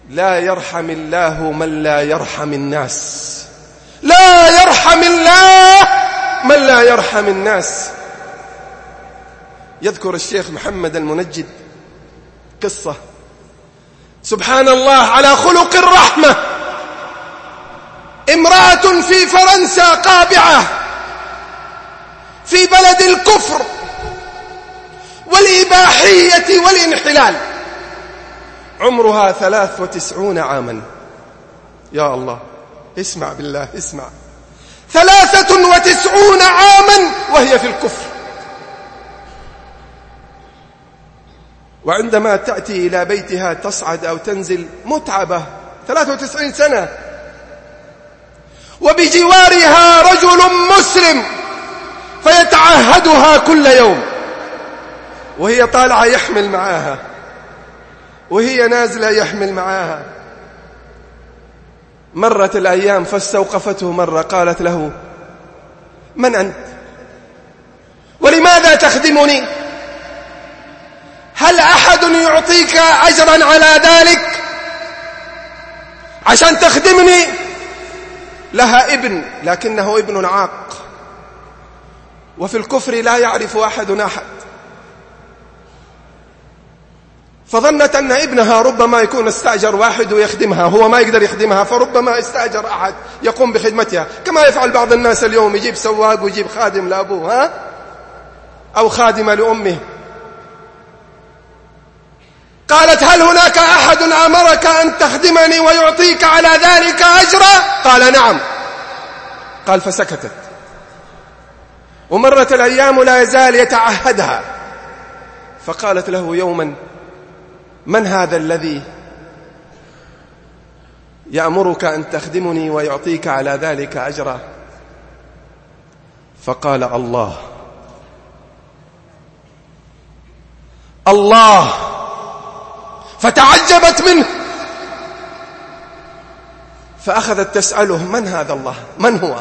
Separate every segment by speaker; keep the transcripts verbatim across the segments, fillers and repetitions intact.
Speaker 1: لا يرحم الله من لا يرحم الناس، لا يرحم الله من لا يرحم الناس. يذكر الشيخ محمد المنجد قصة سبحان الله على خلق الرحمة. امرأة في فرنسا قابعة في بلد الكفر والإباحية والانحلال، عمرها ثلاث وتسعون عاما. يا الله، اسمع بالله، اسمع، ثلاثة وتسعون عاما وهي في الكفر. وعندما تأتي إلى بيتها تصعد أو تنزل متعبة، ثلاثة وتسعين سنة، وبجوارها رجل مسلم فيتعهدها كل يوم، وهي طالعة يحمل معاها، وهي نازلة يحمل معاها. مرت الأيام فاستوقفته مرة، قالت له: من أنت؟ ولماذا تخدمني؟ هل أحد يعطيك أجرا على ذلك عشان تخدمني؟ لها ابن لكنه ابن عاق، وفي الكفر لا يعرف أحد أحد، فظنت أن ابنها ربما يكون استأجر واحد ويخدمها، هو ما يقدر يخدمها، فربما استأجر أحد يقوم بخدمتها، كما يفعل بعض الناس اليوم، يجيب سواق ويجيب خادم لأبوه، ها؟ أو خادمة لأمه. قالت: هل هناك أحد أمرك أن تخدمني ويعطيك على ذلك أجرا؟ قال: نعم. قال: فسكتت. ومرت الأيام لا يزال يتعهدها، فقالت له يوما: من هذا الذي يأمرك أن تخدمني ويعطيك على ذلك أجرا؟ فقال: الله. الله. فتعجبت منه، فأخذت تسأله: من هذا الله؟ من هو؟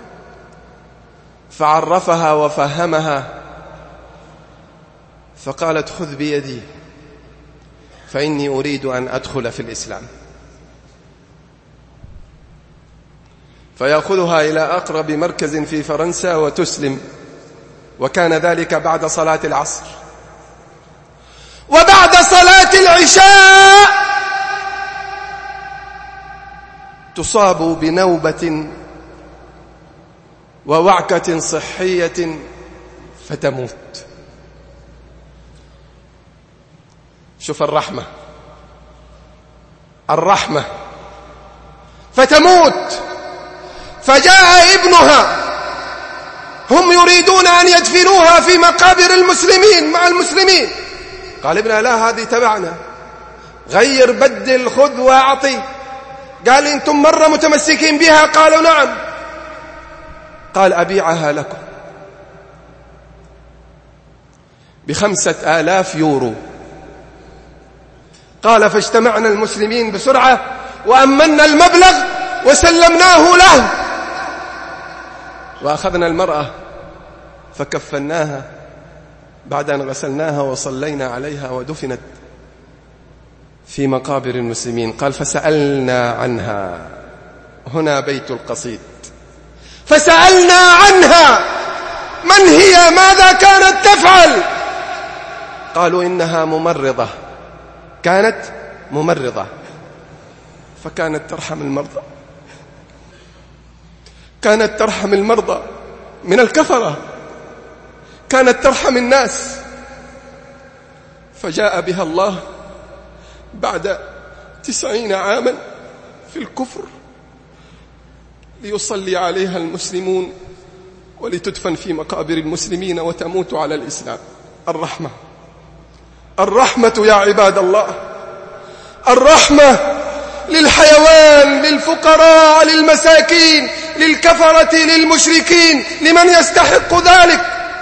Speaker 1: فعرفها وفهمها، فقالت: خذ بيدي فإني أريد أن أدخل في الإسلام. فيأخذها إلى أقرب مركز في فرنسا وتسلم، وكان ذلك بعد صلاة العصر. وبعد صلاة العشاء تصاب بنوبة ووعكة صحية فتموت. شوف الرحمة، الرحمة، فتموت. فجاء ابنها، هم يريدون أن يدفنوها في مقابر المسلمين مع المسلمين. قال ابنها: لا، هذه تبعنا، غير، بدل، خذ واعطي. قال: انتم مرة متمسكين بها؟ قالوا: نعم. قال: أبيعها لكم بخمسة آلاف يورو. قال: فاجتمعنا المسلمين بسرعة وأمنا المبلغ وسلمناه له، وأخذنا المرأة فكفناها بعد أن غسلناها وصلينا عليها ودفنت في مقابر المسلمين. قال: فسألنا عنها، هنا بيت القصيد، فسألنا عنها من هي، ماذا كانت تفعل؟ قالوا: إنها ممرضة، كانت ممرضة، فكانت ترحم المرضى، كانت ترحم المرضى من الكفرة، كانت ترحم الناس. فجاء بها الله بعد تسعين عاما في الكفر ليصلي عليها المسلمون ولتدفن في مقابر المسلمين وتموت على الإسلام. الرحمة، الرحمة يا عباد الله، الرحمة للحيوان، للفقراء، للمساكين، للكفرة، للمشركين، لمن يستحق ذلك.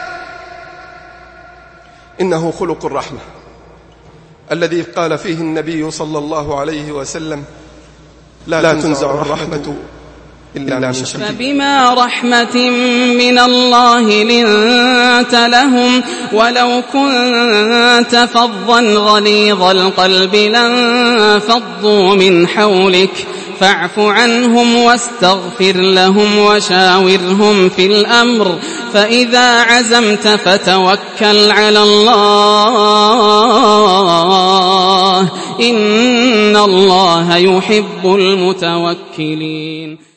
Speaker 1: إنه خلق الرحمة الذي قال فيه النبي صلى الله عليه وسلم: لا, لا تنزع الرحمة إلا من شكيك.
Speaker 2: فبما رحمة من الله لنت لهم ولو كنت فظا غليظ القلب لانفضوا من حولك فاعف عنهم واستغفر لهم وشاورهم في الأمر فإذا عزمت فتوكل على الله إن الله يحب المتوكلين.